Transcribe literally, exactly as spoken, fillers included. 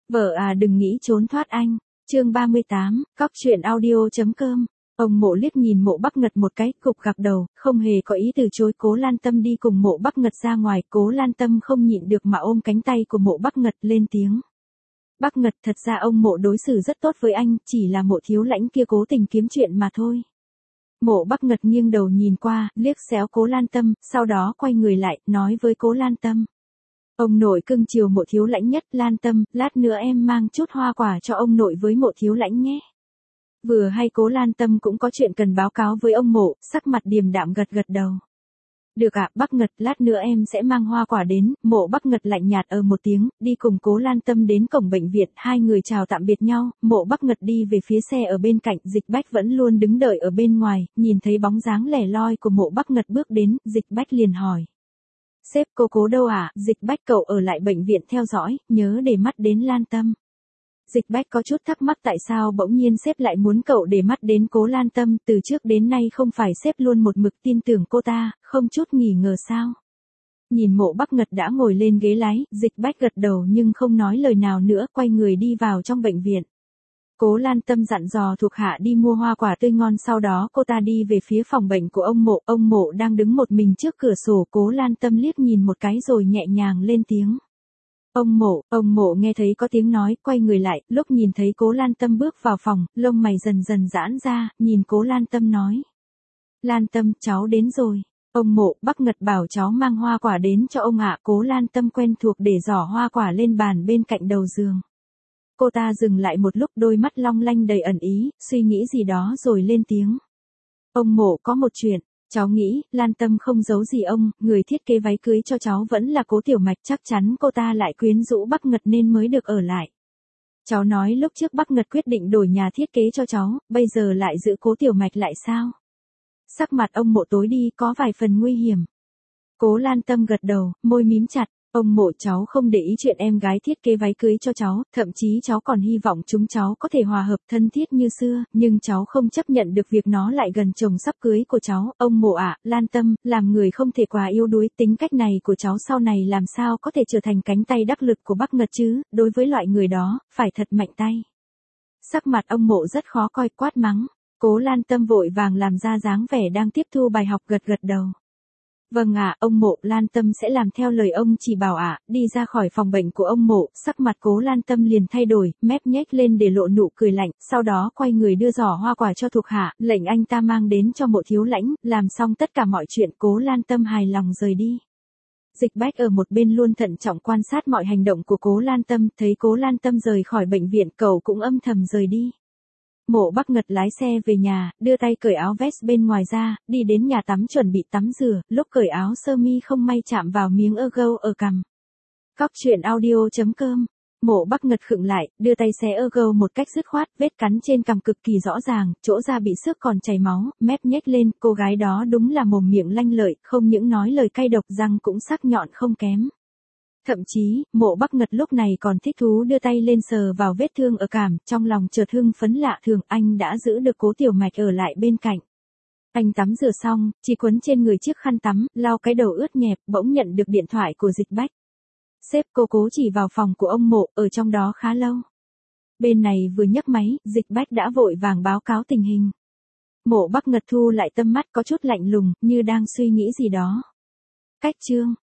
Vợ à đừng nghĩ trốn thoát anh. Chương ba mươi tám, cóc truyện audio.com. Ông Mộ liếc nhìn Mộ Bắc Ngật một cái, cục gặc đầu, không hề có ý từ chối Cố Lan Tâm đi cùng Mộ Bắc Ngật ra ngoài. Cố Lan Tâm không nhịn được mà ôm cánh tay của Mộ Bắc Ngật lên tiếng. Bắc Ngật, thật ra ông Mộ đối xử rất tốt với anh, chỉ là Mộ thiếu lãnh kia cố tình kiếm chuyện mà thôi. Mộ Bắc Ngật nghiêng đầu nhìn qua, liếc xéo Cố Lan Tâm, sau đó quay người lại, nói với Cố Lan Tâm. Ông nội cưng chiều Mộ thiếu lãnh nhất, Lan Tâm, lát nữa em mang chút hoa quả cho ông nội với Mộ thiếu lãnh nhé. Vừa hay Cố Lan Tâm cũng có chuyện cần báo cáo với ông Mộ, sắc mặt điềm đạm gật gật đầu. Được ạ, Bắc Ngật, lát nữa em sẽ mang hoa quả đến. Mộ Bắc Ngật lạnh nhạt ở một tiếng, đi cùng Cố Lan Tâm đến cổng bệnh viện, hai người chào tạm biệt nhau. Mộ Bắc Ngật đi về phía xe ở bên cạnh, Dịch Bách vẫn luôn đứng đợi ở bên ngoài, nhìn thấy bóng dáng lẻ loi của Mộ Bắc Ngật bước đến, Dịch Bách liền hỏi. Sếp, cô Cố đâu ạ? À? Dịch Bách, cậu ở lại bệnh viện theo dõi, nhớ để mắt đến Lan Tâm. Dịch Bách có chút thắc mắc tại sao bỗng nhiên sếp lại muốn cậu để mắt đến Cố Lan Tâm, từ trước đến nay không phải sếp luôn một mực tin tưởng cô ta, không chút nghỉ ngờ sao. Nhìn Mộ Bắc Ngật đã ngồi lên ghế lái, Dịch Bách gật đầu nhưng không nói lời nào nữa, quay người đi vào trong bệnh viện. Cố Lan Tâm dặn dò thuộc hạ đi mua hoa quả tươi ngon, sau đó cô ta đi về phía phòng bệnh của ông Mộ. Ông Mộ đang đứng một mình trước cửa sổ, Cố Lan Tâm liếc nhìn một cái rồi nhẹ nhàng lên tiếng. Ông Mộ, ông Mộ nghe thấy có tiếng nói, quay người lại, lúc nhìn thấy Cố Lan Tâm bước vào phòng, lông mày dần dần giãn ra, nhìn Cố Lan Tâm nói. Lan Tâm, cháu đến rồi. Ông Mộ, Bắc Ngật bảo cháu mang hoa quả đến cho ông ạ. Cố Lan Tâm quen thuộc để giỏ hoa quả lên bàn bên cạnh đầu giường. Cô ta dừng lại một lúc, đôi mắt long lanh đầy ẩn ý, suy nghĩ gì đó rồi lên tiếng. Ông Mộ, có một chuyện. Cháu nghĩ, Lan Tâm không giấu gì ông, người thiết kế váy cưới cho cháu vẫn là Cố Tiểu Mạch, chắc chắn cô ta lại quyến rũ Bắc Ngật nên mới được ở lại. Cháu nói lúc trước Bắc Ngật quyết định đổi nhà thiết kế cho cháu, bây giờ lại giữ Cố Tiểu Mạch lại sao? Sắc mặt ông Mộ tối đi, có vài phần nguy hiểm. Cố Lan Tâm gật đầu, môi mím chặt. Ông Mộ, cháu không để ý chuyện em gái thiết kế váy cưới cho cháu, thậm chí cháu còn hy vọng chúng cháu có thể hòa hợp thân thiết như xưa, nhưng cháu không chấp nhận được việc nó lại gần chồng sắp cưới của cháu. Ông Mộ ạ, Lan Tâm, làm người không thể quá yếu đuối, tính cách này của cháu sau này làm sao có thể trở thành cánh tay đắc lực của Bắc Ngật chứ, đối với loại người đó, phải thật mạnh tay. Sắc mặt ông Mộ rất khó coi, quát mắng. Cố Lan Tâm vội vàng làm ra dáng vẻ đang tiếp thu bài học, gật gật đầu. Vâng ạ, ông Mộ, Lan Tâm sẽ làm theo lời ông chỉ bảo ạ. Đi ra khỏi phòng bệnh của ông Mộ, sắc mặt Cố Lan Tâm liền thay đổi, mép nhếch lên để lộ nụ cười lạnh, sau đó quay người đưa giỏ hoa quả cho thuộc hạ, lệnh anh ta mang đến cho Mộ thiếu lãnh. Làm xong tất cả mọi chuyện, Cố Lan Tâm hài lòng rời đi. Dịch Bách ở một bên luôn thận trọng quan sát mọi hành động của Cố Lan Tâm, thấy Cố Lan Tâm rời khỏi bệnh viện, cậu cũng âm thầm rời đi. Mộ Bắc Ngật lái xe về nhà, đưa tay cởi áo vest bên ngoài ra, đi đến nhà tắm chuẩn bị tắm rửa, lúc cởi áo sơ mi không may chạm vào miếng ơ ở cằm. Cóc truyện audio.com. Mộ Bắc Ngật khựng lại, đưa tay xé ơ một cách dứt khoát, vết cắn trên cằm cực kỳ rõ ràng, chỗ da bị xước còn chảy máu, mép nhếch lên, cô gái đó đúng là mồm miệng lanh lợi, không những nói lời cay độc, răng cũng sắc nhọn không kém. Thậm chí, Mộ Bắc Ngật lúc này còn thích thú đưa tay lên sờ vào vết thương ở cằm, trong lòng chợt hưng phấn lạ thường, anh đã giữ được Cố Tiểu Mạch ở lại bên cạnh. Anh tắm rửa xong, chỉ quấn trên người chiếc khăn tắm, lau cái đầu ướt nhẹp, bỗng nhận được điện thoại của Dịch Bách. Sếp, cô Cố chỉ vào phòng của ông Mộ, ở trong đó khá lâu. Bên này vừa nhấc máy, Dịch Bách đã vội vàng báo cáo tình hình. Mộ Bắc Ngật thu lại tâm mắt có chút lạnh lùng, như đang suy nghĩ gì đó. Cách chương.